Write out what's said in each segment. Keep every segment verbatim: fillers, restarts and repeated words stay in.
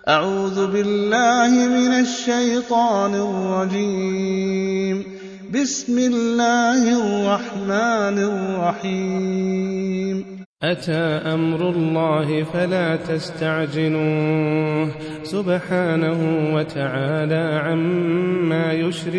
أعوذ بالله من الشيطان الرجيم. بسم الله الرحمن الرحيم. أتى أمر الله فلا تستعجلوه سبحانه وتعالى عما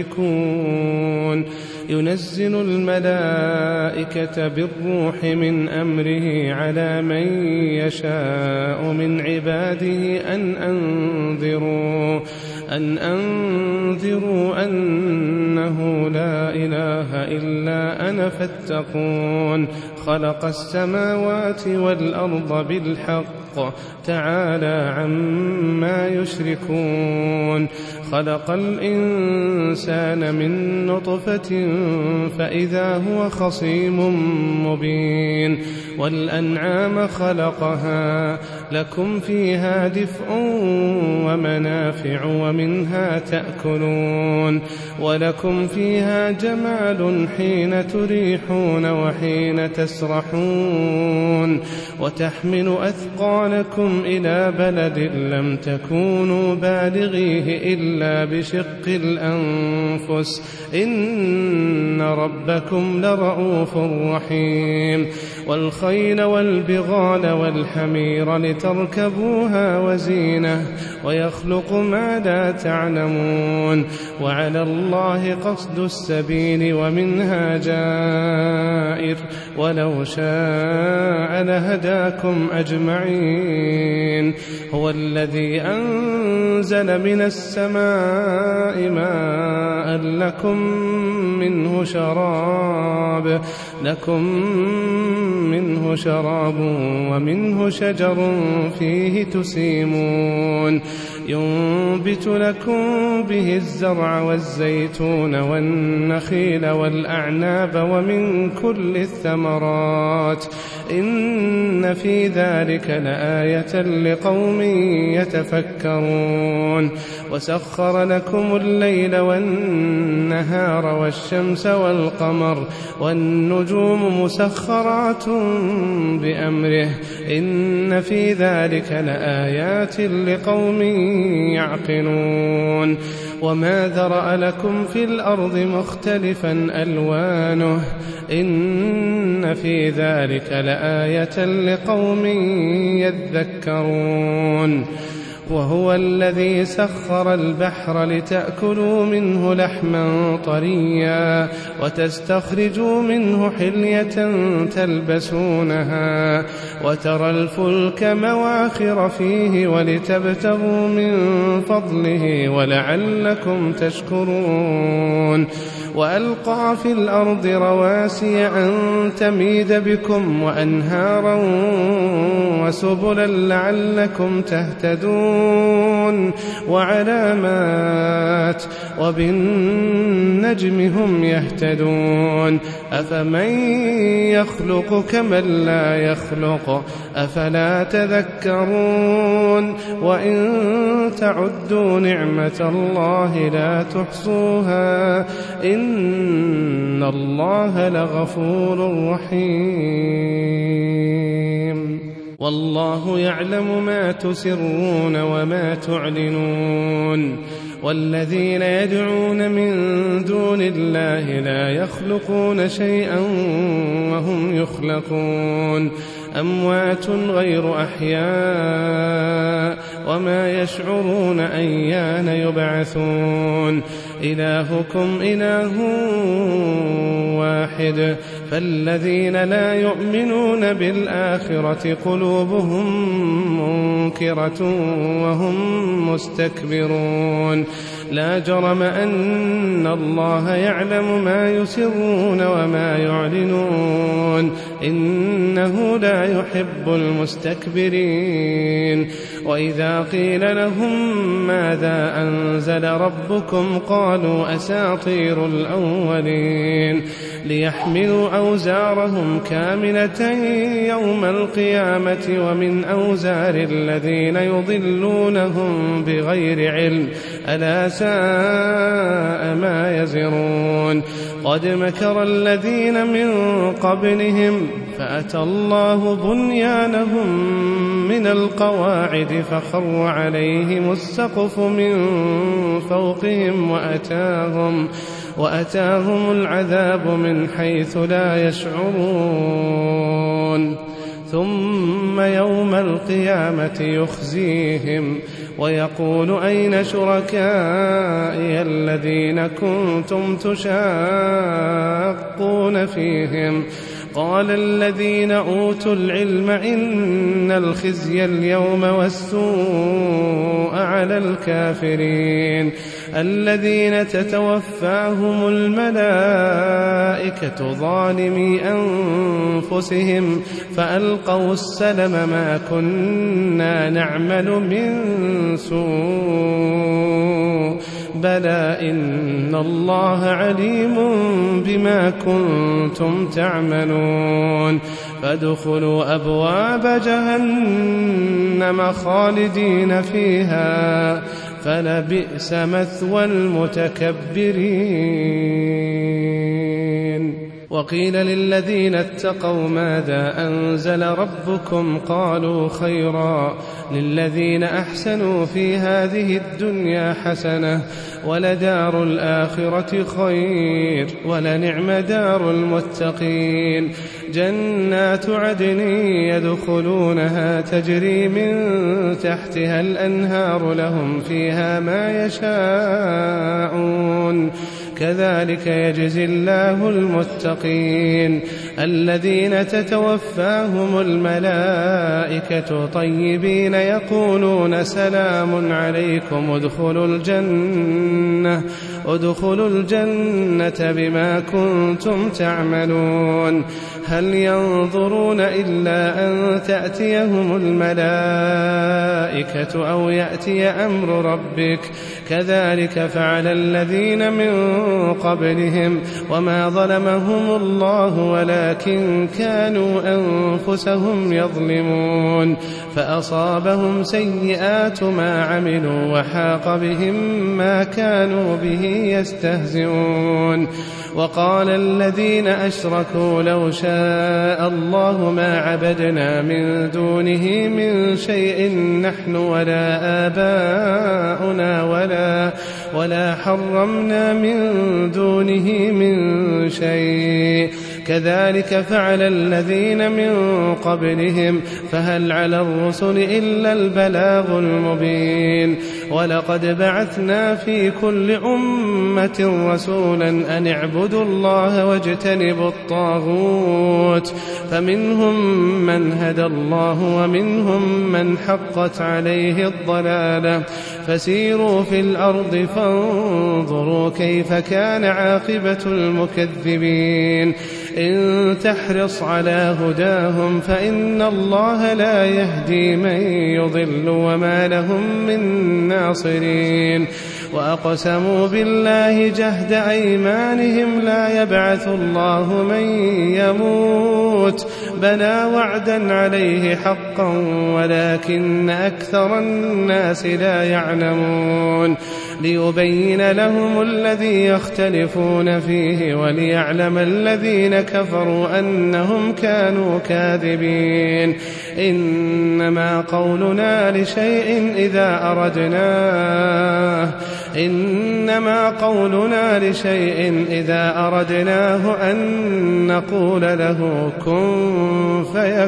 يشركون. ينزل الملائكة بالروح من أمره على من يشاء من عباده أن أنذروا أن أنذروا أنه لا إله إلا أنا فاتقون. خلق السماوات والأرض بالحق تعالى عما يشركون. خلق الإنسان من نطفة فإذا هو خصيم مبين. والأنعام خلقها لكم فيها دفء ومنافع ومنها تأكلون. ولكم فيها جمال حين تريحون وحين تسرحون. وتحمل أثقالكم إلى بلد لم تكونوا بالغيه إلا بشق الأنفس إن ربكم لرؤوف رحيم. والخيل والبغال والحمير لتركبوها وزينة ويخلق ما لا تعلمون. وعلى الله قصد السبيل ومنها جائر ولو شاء لهداكم أجمعين. هو الذي أنزل من السماء ماء لكم منه شراب لكم منه شراب ومنه شجر فيه تسيمون. ينبت لكم به الزرع والزيتون والنخيل والأعناب ومن كل الثمرات إن في ذلك لآية لقوم يتفكرون. وسخر لكم الليل والنهار والشمس والقمر والنجوم مسخرات بأمره إن في ذلك لآيات لقوم يعقلون. وما ذرأ لكم في الأرض مختلفا ألوانه إن في ذلك لآية لقوم يذكرون. وهو الذي سخر البحر لتأكلوا منه لحما طريا وتستخرجوا منه حلية تلبسونها وترى الفلك مواخر فيه ولتبتغوا من فضله ولعلكم تشكرون. وألقى في الأرض رواسي أن تميد بكم وأنهارا وسبلا لعلكم تهتدون. وعلامات وبالنجم هم يهتدون. أفمن يخلق كمن لا يخلق أفلا تذكرون. وإن تعدوا نعمة الله لا تحصوها إن الله لغفور رحيم. والله يعلم ما تسرون وما تعلنون. والذين يدعون من دون الله لا يخلقون شيئا وهم يخلقون. أموات غير أحياء وما يشعرون أيان يبعثون. إلهكم إله واحد فالذين لا يؤمنون بالآخرة قلوبهم منكرة وهم مستكبرون. لا جرم أن الله يعلم ما يسرون وما يعلنون إنه لا يحب المستكبرين. وإذا قيل لهم ماذا أنزل ربكم قالوا أساطير الأولين ليحملوا أوزارهم كاملة يوم القيامة ومن أوزار الذين يضلونهم بغير علم ألا ساء ما يزرون قد مكر الذين من قبلهم فأتى الله بنيانهم من القواعد فخر عليهم السقف من فوقهم وأتاهم, وأتاهم العذاب من حيث لا يشعرون ثم يوم القيامة يخزيهم ويقول أين شركائي الذين كنتم تشاقون فيهم قال الذين أوتوا العلم إن الخزي اليوم والسوء على الكافرين الذين تتوفاهم الملائكة ظالمي أنفسهم فألقوا السلم ما كنا نعمل من سوء بلى إن الله عليم بما كنتم تعملون فادخلوا أبواب جهنم خالدين فيها فلبئس مثوى المتكبرين وقيل للذين اتقوا ماذا أنزل ربكم قالوا خيرا للذين أحسنوا في هذه الدنيا حسنة ولدار الآخرة خير ولنعم دار المتقين جنات عدن يدخلونها تجري من تحتها الأنهار لهم فيها ما يشاءون كذلك يجزي الله المتقين الذين تتوفاهم الملائكة طيبين يقولون سلام عليكم ادخلوا الجنة ادخلوا الجنة بما كنتم تعملون هل ينظرون إلا أن تأتيهم الملائكة أو يأتي أمر ربك كذلك فعل الذين من قبلهم وما ظلمهم الله ولكن كانوا أنفسهم يظلمون فأصابهم سيئات ما عملوا وحاق بهم ما كانوا به يستهزئون وقال الذين أشركوا لو شاء الله ما عبدنا من دونه من شيء نحن ولا آباؤنا ولا, ولا حرمنا من دونه من شيء كذلك فعل الذين من قبلهم فهل على الرسل إلا البلاغ المبين ولقد بعثنا في كل أمة رسولا أن اعبدوا الله واجتنبوا الطاغوت فمنهم من هدى الله ومنهم من حقت عليه الضلالة فسيروا في الأرض فانظروا كيف كان عاقبة المكذبين إن تحرص على هداهم فإن الله لا يهدي من يضل وما لهم من ناصرين وأقسموا بالله جهد أيمانهم لا يبعث الله من يموت بلى وعدا عليه حقا ولكن أكثر الناس لا يعلمون ليبين لهم الذي يختلفون فيه وليعلم الذين كفروا أنهم كانوا كاذبين إنما قولنا لشيء إذا أردناه إنما قولنا لشيء إذا أردناه أن نقول له كن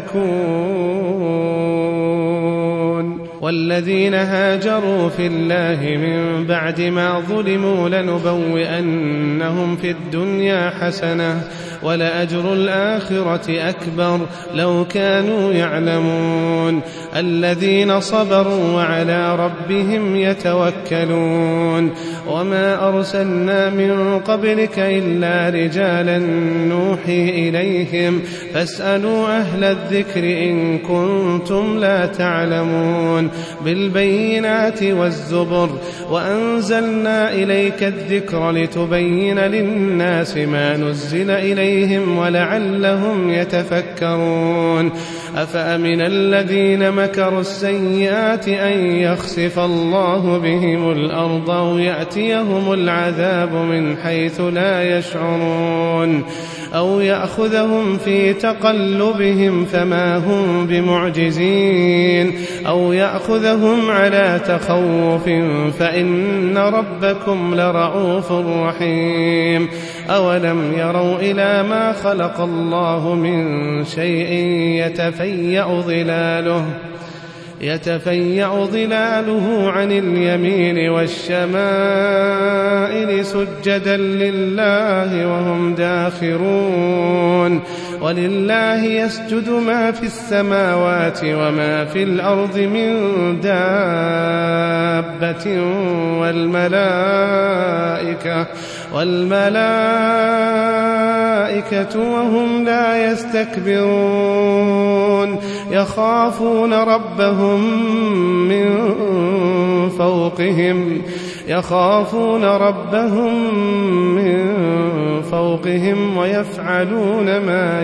فيكون والذين هاجروا في الله من بعد ما ظلموا لنبوئنهم في الدنيا حسنة ولأجر الآخرة أكبر لو كانوا يعلمون الذين صبروا وعلى ربهم يتوكلون وما أرسلنا من قبلك إلا رجالا نوحي إليهم فاسألوا أهل الذكر إن كنتم لا تعلمون بالبينات والزبر وأنزلنا إليك الذكر لتبين للناس ما نزل إليهم ولعلهم يتفكرون أفأمن الذين مكروا السيئات أن يخسف الله بهم الأرض أو يأتيهم العذاب من حيث لا يشعرون أو يأخذهم في تقلبهم فما هم بمعجزين أو يأخذهم على تخوف فإن ربكم لرؤوف رحيم أولم يروا إلى ما خلق الله من شيء يتفيأ ظلاله يتفيأ ظلاله عن اليمين والشمائل سجدا لله وهم داخرون ولله يسجد ما في السماوات وما في الأرض من دابة والملائكة والملائكة وهم لا يستكبرون يخافون ربهم من فوقهم يخافون ربهم من فوقهم ويفعلون ما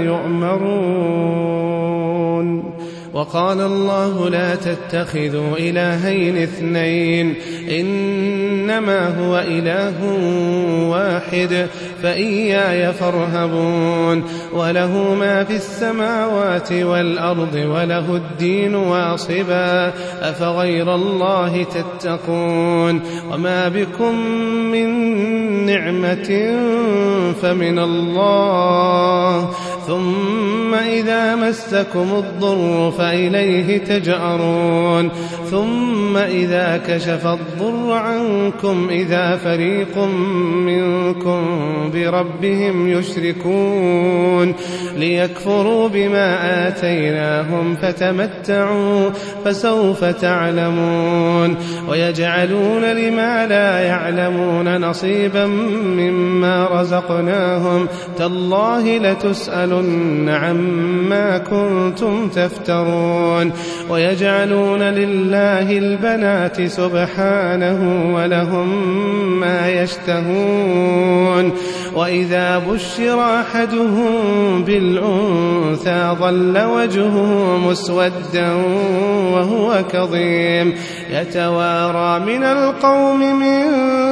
يؤمرون. وقال الله لا تتخذوا إلهين اثنين إنما هو إله واحد فإياي فارهبون وله ما في السماوات والأرض وله الدين واصبا أفغير الله تتقون وما بكم من نعمة فمن الله ثم إذا مسكم الضر فإليه تجأرون ثم إذا كشف الضر عنكم إذا فريق منكم بربهم يشركون ليكفروا بما آتيناهم فتمتعوا فسوف تعلمون ويجعلون لما لا يعلمون نصيبا مما رزقناهم تالله لتسألن عما كنتم تفترون ويجعلون لله البنات سبحانه ولهم ما يشتهون وإذا بشر أحدهم بالأنثى ظل وجهه مسودا وهو كظيم يتوارى من القوم من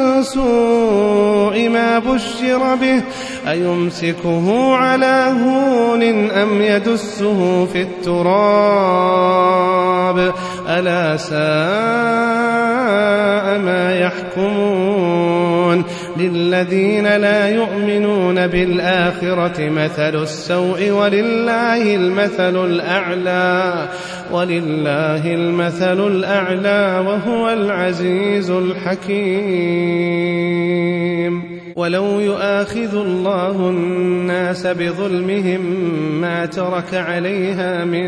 سوء ما بشر به أيمسكه على هون أم يدسه في التراب ألا ساء ما يحكمون للذين لا يؤمنون بالآخرة مثل السوء ولله المثل الأعلى ولله المثل الأعلى وهو العزيز الحكيم. ولو يؤاخذ الله الناس بظلمهم ما ترك عليها من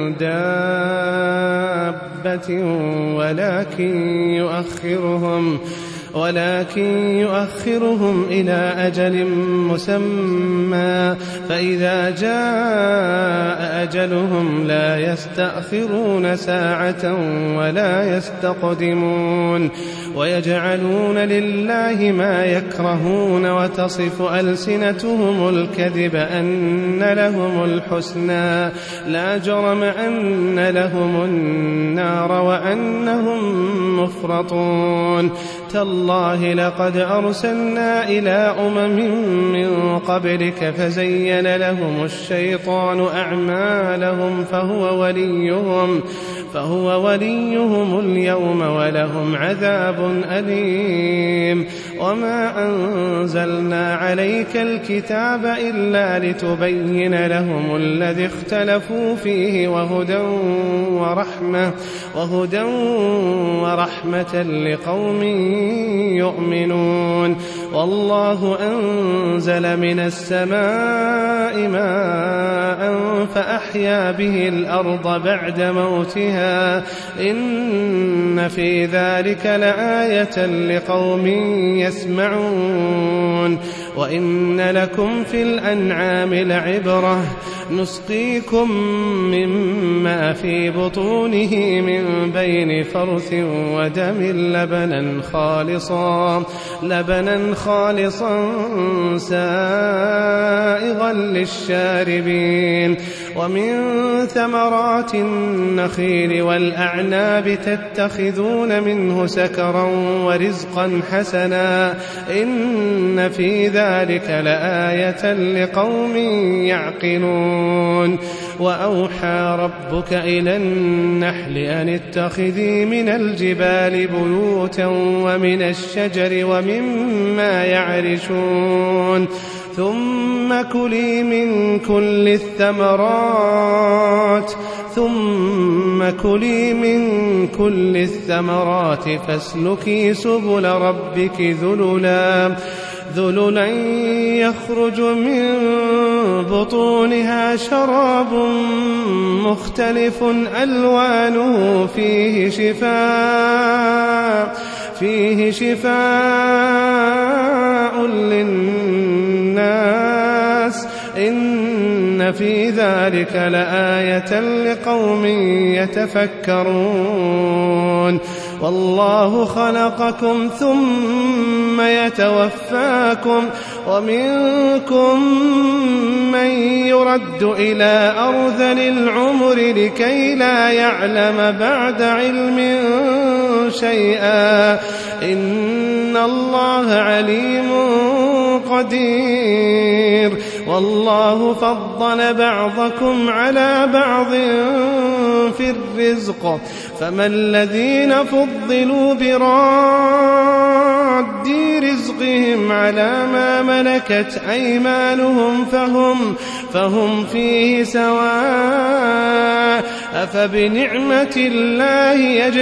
دابة ولكن يؤخرهم ولكن يؤخرهم إلى أجل مسمى فإذا جاء أجلهم لا يستأخرون ساعة ولا يستقدمون ويجعلون لله ما يكرهون وتصف ألسنتهم الكذب أن لهم الحسنى لا جرم أن لهم النار وأنهم مفرطون تالله لقد أرسلنا إلى أمم من قبلك فزين لهم الشيطان أعمالهم فهو وليهم فهو وليهم اليوم ولهم عذاب أليم وما أنزلنا عليك الكتاب إلا لتبين لهم الذي اختلفوا فيه وهدى ورحمة وهدى ورحمة لقوم يؤمنون والله أنزل من السماء ماء فأحيا به الأرض بعد موتها إن في ذلك لآية لقوم يسمعون وإن لكم في الأنعام لعبرة نسقيكم مما في بطونه من بين فرث ودم لبنا خالصا لبنا خالصا سائغا للشاربين ومن ثمرات النخيل والأعناب تتخذون منه سكرا ورزقا حسنا إن في ذلك لآية لقوم يعقلون وأوحى ربك إلى النحل أن اتخذي من الجبال بيوتا ومن الشجر ومما يعرشون ثم كلي من كل الثمرات ثم كلي من كل الثمرات فاسلكي سبل ربك ذللا ذللا يخرج من بطونها شراب مختلف ألوانه فيه شفاء فيه شفاء للناس إن في ذلك لآية لقوم يتفكرون والله خلقكم ثم يتوفاكم ومنكم من يرد إلى أرذل العمر لكي لا يعلم بعد علم شيئا إن الله عليم قدير والله فضل بعضكم على بعض في الرزق فما الذين فضلوا براد رزقهم على ما ملكت أيمانهم فهم, فهم فيه سواء أفبنعمة الله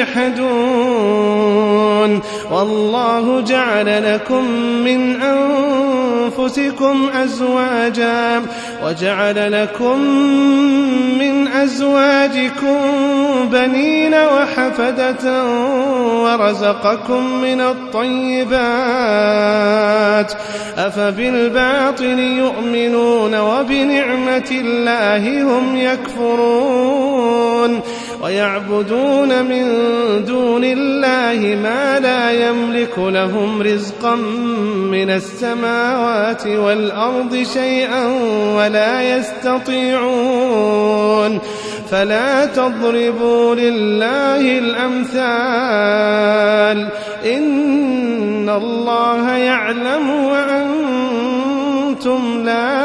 يجحدون والله جعل لكم من أنفسكم أزواجا وجعل لكم من أزواجكم بنين وحفدة ورزقكم من الطيبات أفبالباطل يؤمنون وبنعمة الله هم يكفرون ويعبدون من دون الله ما لا يملك لهم رزقا من السماوات والأرض شيئا ولا يستطيعون فلا تضربوا لله الأمثال إن الله يعلم وأنتم لا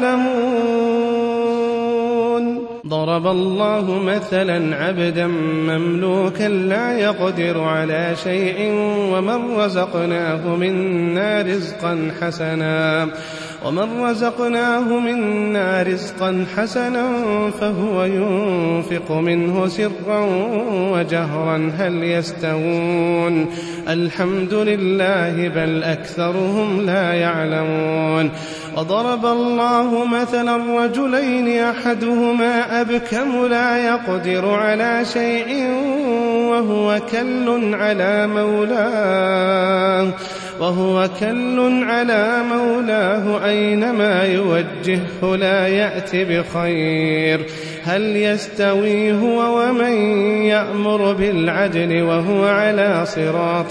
تعلمون ضرب الله مثلا عبدا مملوكا لا يقدر على شيء ومن رزقناه منا رزقا حسنا ومن رزقناه منا رزقا حسنا فهو ينفق منه سرا وجهرا هل يستوون الحمد لله بل أكثرهم لا يعلمون وضرب الله مثلا رجلين أحدهما أبكم لا يقدر على شيء وهو كل على مولاه وهو كل على مولاه أينما يوجهه لا يأتي بخير هل يستوي هو ومن يأمر بالعدل وهو على صراط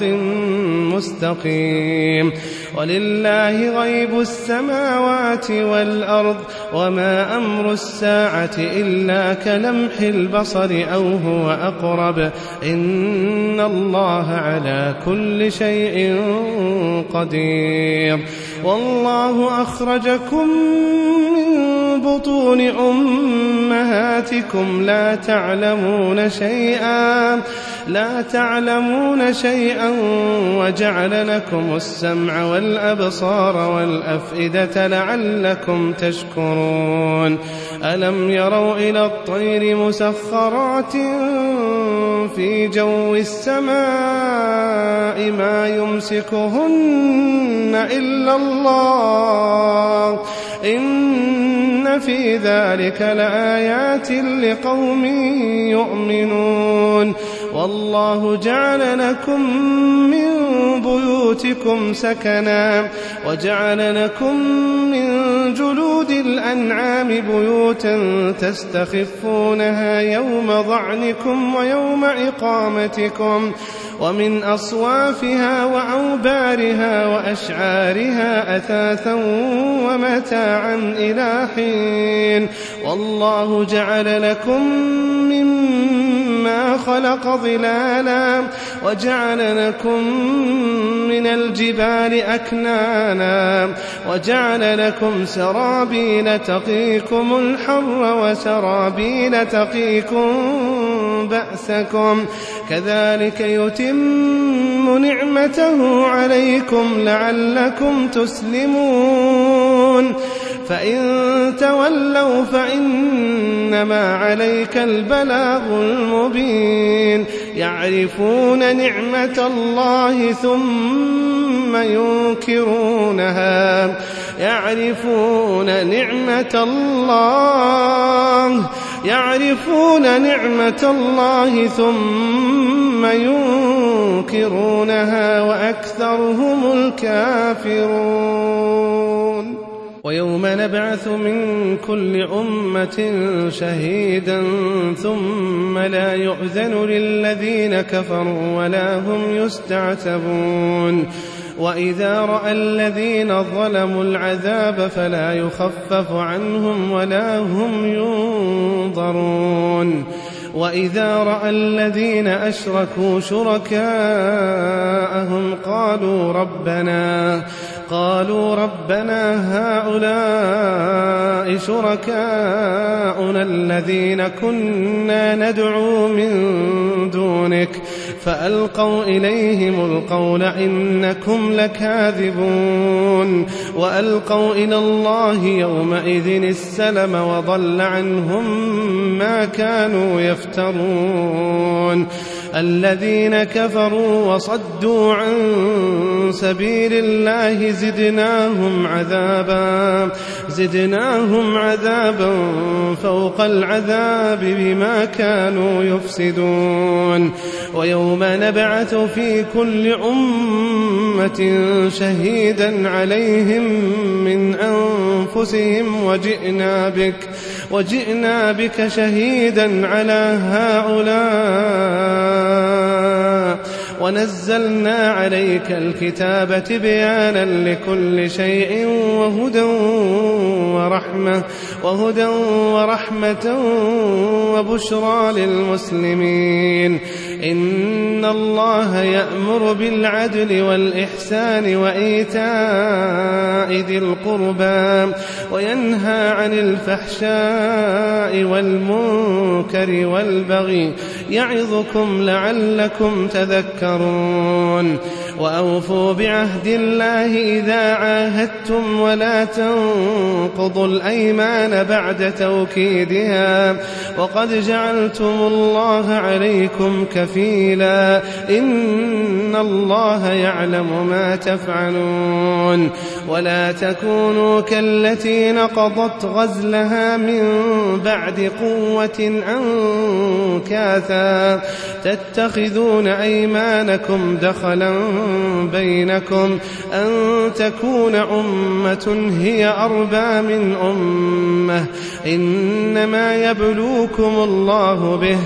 مستقيم ولله غيب السماوات والأرض وما أمر الساعة إلا كلمح البصر أو هو أقرب إن الله على كل شيء قدير والله أخرجكم من بطون أمهاتكم لا تعلمون شيئا لا تعلمون شيئا وجعل لكم السمع والأبصار والأفئدة لعلكم تشكرون ألم يروا إلى الطير مسخرات في جو السماء ما يمسكهن إلا الله إن في ذلك لآيات لقوم يؤمنون والله جعل لكم من بيوتكم سكنا وجعل لكم من جلود الأنعام بيوتا تستخفونها يوم ظعنكم ويوم إقامتكم ومن أصوافها وأوبارها وأشعارها أثاثا ومتاعا إلى حين والله جعل لكم مما خلق ظلالا وجعل لكم من الجبال أكنانا وجعل لكم سرابيل تقيكم الحر وسرابيل تقيكم بأسكم كذلك يتم نعمته عليكم لعلكم تسلمون فإن تولوا فإنما عليك البلاغ المبين يعرفون نعمة الله ثم ينكرونها يعرفون نعمة الله يعرفون نعمة الله ثم ينكرونها وأكثرهم الكافرون ويوم نبعث من كل أمة شهيدا ثم لا يؤذن للذين كفروا ولا هم يستعتبون وإذا رأى الذين ظلموا العذاب فلا يخفف عنهم ولا هم ينظرون وإذا رأى الذين أشركوا شركاءهم قالوا ربنا قالوا ربنا هؤلاء شركاؤنا الذين كنا ندعو من دونك فألقوا إليهم القول إنكم لكاذبون وألقوا إلى الله يومئذ السلم وضل عنهم ما كانوا يفترون الذين كفروا وصدوا عن سبيل الله زدناهم عذابا زدناهم عذابا فوق العذاب بما كانوا يفسدون ويوم نبعث في كل أمة شهيدا عليهم من أنفسهم وجئنا بك وجئنا بك شهيدا على هؤلاء ونزلنا عليك الكتاب تبيانا لكل شيء وهدى ورحمة وهدى ورحمة وبشرى للمسلمين إن الله يأمر بالعدل والإحسان وإيتاء ذي القربى وينهى عن الفحشاء والمنكر والبغي يعظكم لعلكم تذكرون وأوفوا بعهد الله إذا عاهدتم ولا تنقضوا الأيمان بعد توكيدها وقد جعلتم الله عليكم كفيلا إن الله يعلم ما تفعلون ولا تكونوا كالتي نقضت غزلها من بعد قوة أنكاثا تتخذون أيمانكم دخلا بينكم أن تكون أمة هي أربى من أمة إنما يبلوكم الله به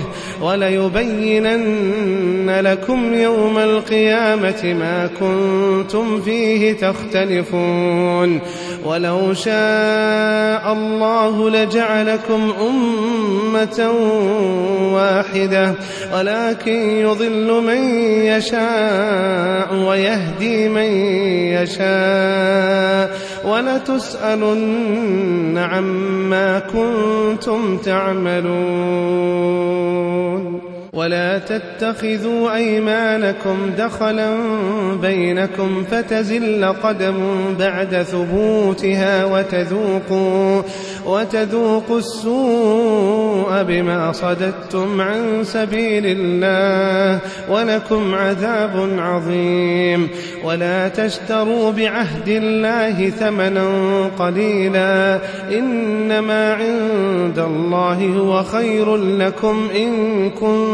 وليبينن لكم يوم القيامة ما كنتم فيه تختلفون ولو شاء الله لجعلكم أمة واحدة ولكن يضل من يشاء ويهدي من يشاء ولتسألن عما كنتم تعملون ولا تتخذوا أيمانكم دخلا بينكم فتزل قدم بعد ثبوتها وتذوقوا, وتذوقوا السوء بما صددتم عن سبيل الله ولكم عذاب عظيم ولا تشتروا بعهد الله ثمنا قليلا إنما عند الله هو خير لكم إن كنتم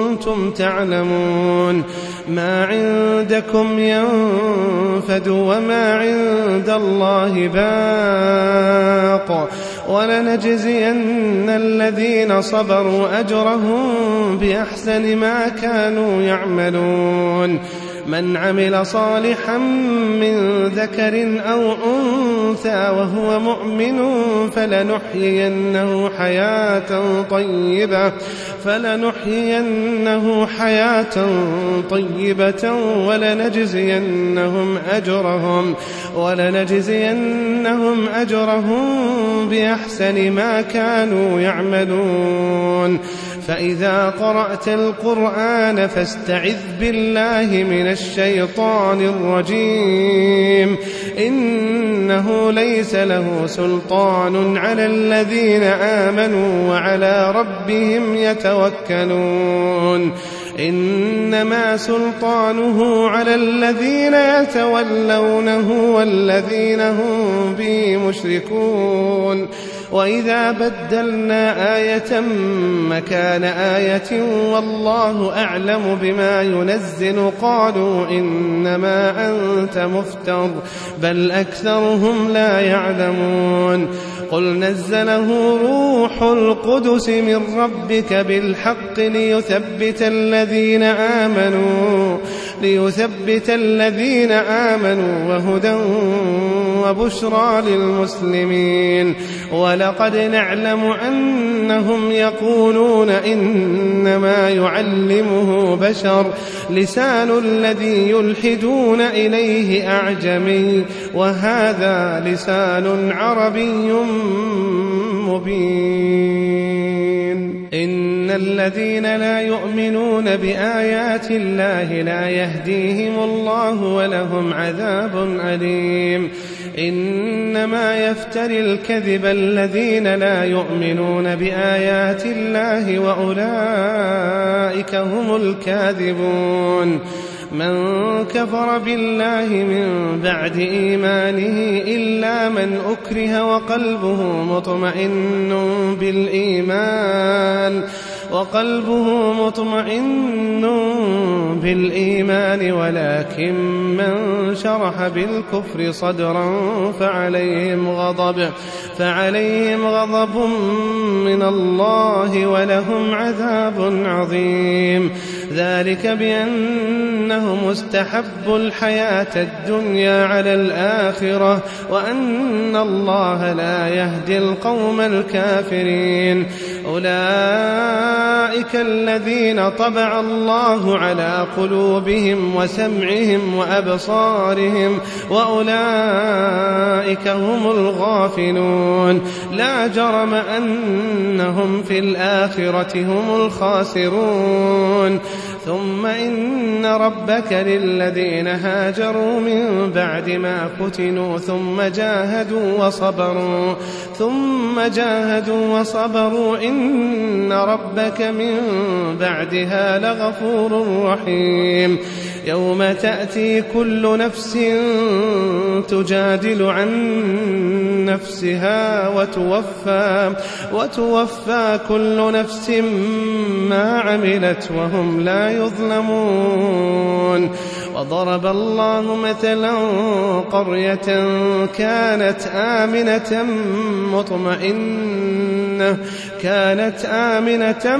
كنتم تعلمون ما عندكم ينفد وما عند الله باق ولنجزين الذين صبروا أجرهم بأحسن ما كانوا يعملون من عمل صالحا من ذكر أو أنثى وهو مؤمن فلنحيينه حياة طيبة فلنحيينه حياة طيبة ولنجزينهم أجرهم ولنجزينهم أجرهم بأحسن ما كانوا يعملون فإذا قرأت القرآن فاستعذ بالله من الشيطان الرجيم إنه ليس له سلطان على الذين آمنوا وعلى ربهم يتوكلون إنما سلطانه على الذين يتولونه والذين هم به مشركون وإذا بدلنا آية مكان آية والله أعلم بما ينزل قالوا إنما أنت مفتر بل أكثرهم لا يعلمون قل نزله روح القدس من ربك بالحق ليثبت الذين آمنوا ليثبت الذين آمنوا وهدى وبشرى للمسلمين ولقد نعلم أنهم يقولون إنما يعلمه بشر لسان الذي يلحدون إليه أعجمي وهذا لسان عربي مبين إن الذين لا يؤمنون بآيات الله لا يهديهم الله ولهم عذاب أليم إنما يفتري الكذب الذين لا يؤمنون بآيات الله وأولئك هم الكاذبون من كفر بالله من بعد إيمانه إلا من أكره وقلبه مطمئن بالإيمان وقلبه مطمئن بالإيمان ولكن من شرح بالكفر صدرا فعليهم غضب فعليهم غضب من الله ولهم عذاب عظيم ذلك بأنهم استحبوا الحياة الدنيا على الآخرة وأن الله لا يهدي القوم الكافرين أولئك الذين طبع الله على قلوبهم وسمعهم وأبصارهم وأولئك هم الغافلون لا جرم أنهم في الآخرة هم الخاسرون ثم إن ربك للذين هاجروا من بعد ما فتنوا ثم جاهدوا وصبروا ثم جاهدوا وصبروا إن ربك من بعدها لغفور رحيم يوم تأتي كل نفس تجادل عن نفسها وتوفى وتوفى كل نفس ما عملت وهم لا يظلمون وضرب الله مثلا قرية كانت آمنة مطمئنة كانت آمنة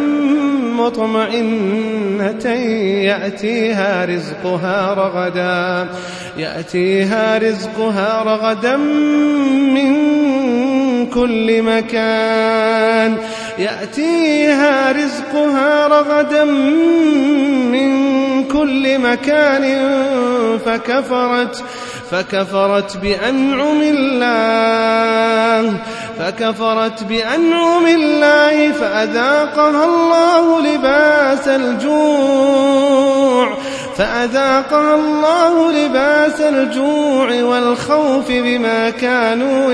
مطمئنة يأتيها رزقها رغدا يأتيها رزقها رغدا من كل مكان يأتيها رزقها رغدا من كل مكان فكفرت فكفرت بأنعم الله فكفرت بأنعم الله فأذاقها الله لباس الجوع فأذاقها الله لباس الجوع والخوف بما كانوا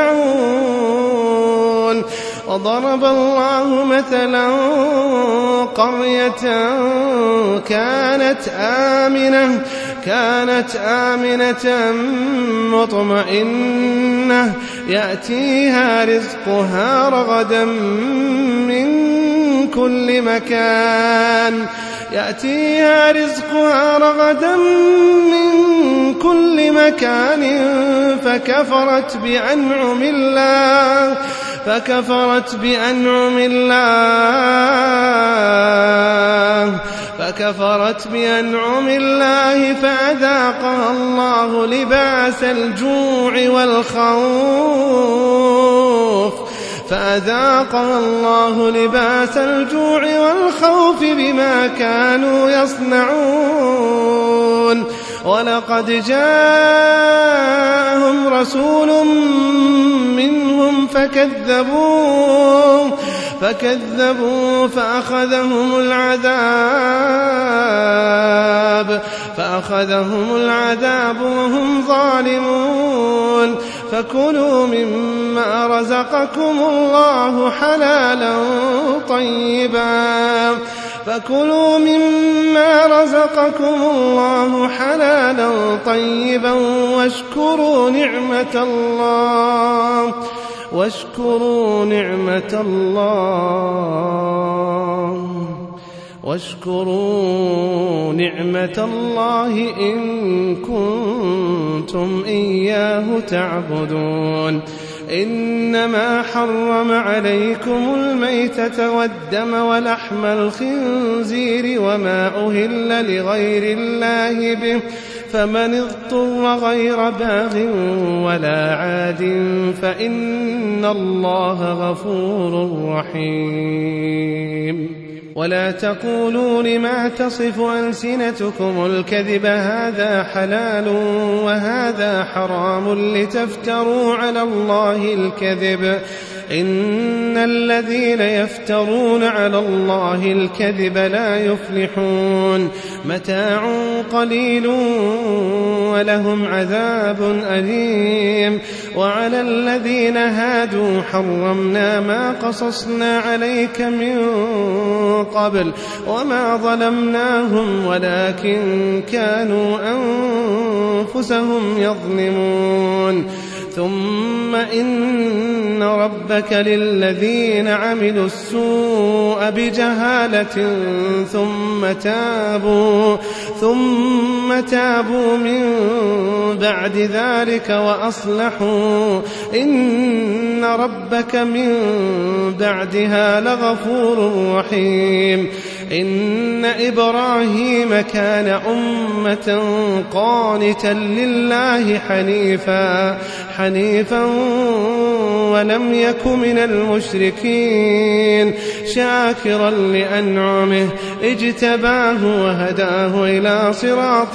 يصنعون وضرب الله مثلا قرية كانت آمنة كانت آمنة مطمئنة يأتيها رزقها رغدا من كل مكان يأتيها رزقها رغدا من كل مكان فكفرت بأنعم الله فكفرت بأنعم الله فكفرت بأنعم الله فأذاقها الله لباس الجوع والخوف فأذاقها الله لباس الجوع والخوف بما كانوا يصنعون ولقد جاءهم رسول منهم فكذبوا فكذبوا فأخذهم العذاب فأخذهم العذاب وهم ظالمون فكلوا مما رزقكم الله حلالا طيبا فكلوا مما رزقكم الله حلالا طيبا واشكروا نعمة الله واشكروا نعمة الله واشكروا نعمة الله إن كنتم إياه تعبدون إنما حرم عليكم الميتة والدم ولحم الخنزير وما أهل لغير الله به فمن اضطر غير باغ ولا عاد فإن الله غفور رحيم ولا تقولوا لما تصف ألسنتكم الكذب هذا حلال وهذا حرام لتفتروا على الله الكذب إن الذين يفترون على الله الكذب لا يفلحون متاع قليل ولهم عذاب أليم وعلى الذين هادوا حرمنا ما قصصنا عليك من قبل وما ظلمناهم ولكن كانوا أنفسهم يظلمون ثم إن ربك للذين عملوا السوء بجهالة ثم تابوا ثم تابوا من بعد ذلك وأصلحوا إن ربك من بعدها لغفور رحيم إن إبراهيم كان أمة قانتا لله حنيفا حنيفا ولم يك من المشركين شاكرا لأنعمه اجتباه وهداه إلى صراط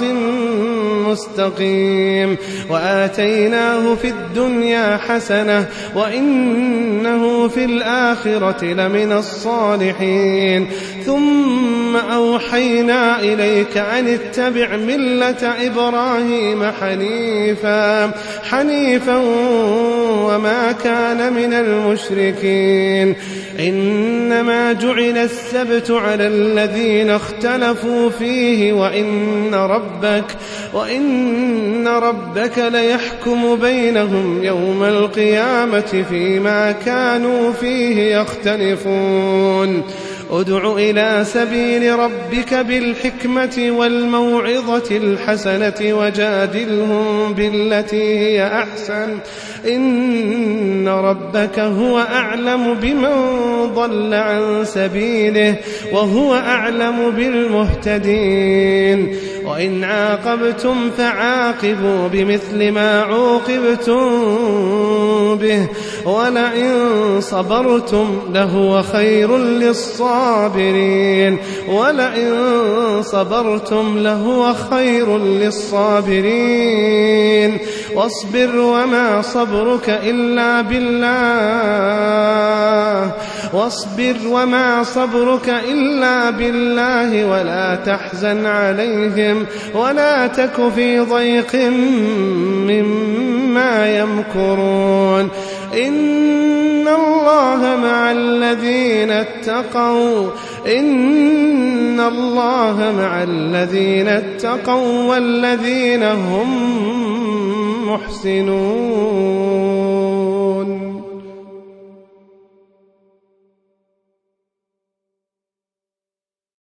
مستقيم وآتيناه في الدنيا حسنة وإنه في الآخرة لمن الصالحين ثم أوحينا إليك أن اتبع ملة إبراهيم حنيفا حنيفا وما كان من المشركين إنما جعل السبت على الذين اختلفوا فيه وإن ربك وإن ربك ليحكم بينهم يوم القيامة فيما كانوا فيه يختلفون ادع إلى سبيل ربك بالحكمة والموعظة الحسنة وجادلهم بالتي هي أحسن إن ربك هو أعلم بمن ضل عن سبيله وهو أعلم بالمهتدين وإن عاقبتم فعاقبوا بمثل ما عوقبتم به ولئن صبرتم لهو خير للصابرين ولئن صبرتم لهو خير للصابرين واصبر وما صبرك إلا بالله واصبر وما صبرك إلا بالله ولا تحزن عليهم ولا تك في ضيق مما يمكرون إن الله مع الذين اتقوا إن الله مع الذين اتقوا والذين هم محسنون.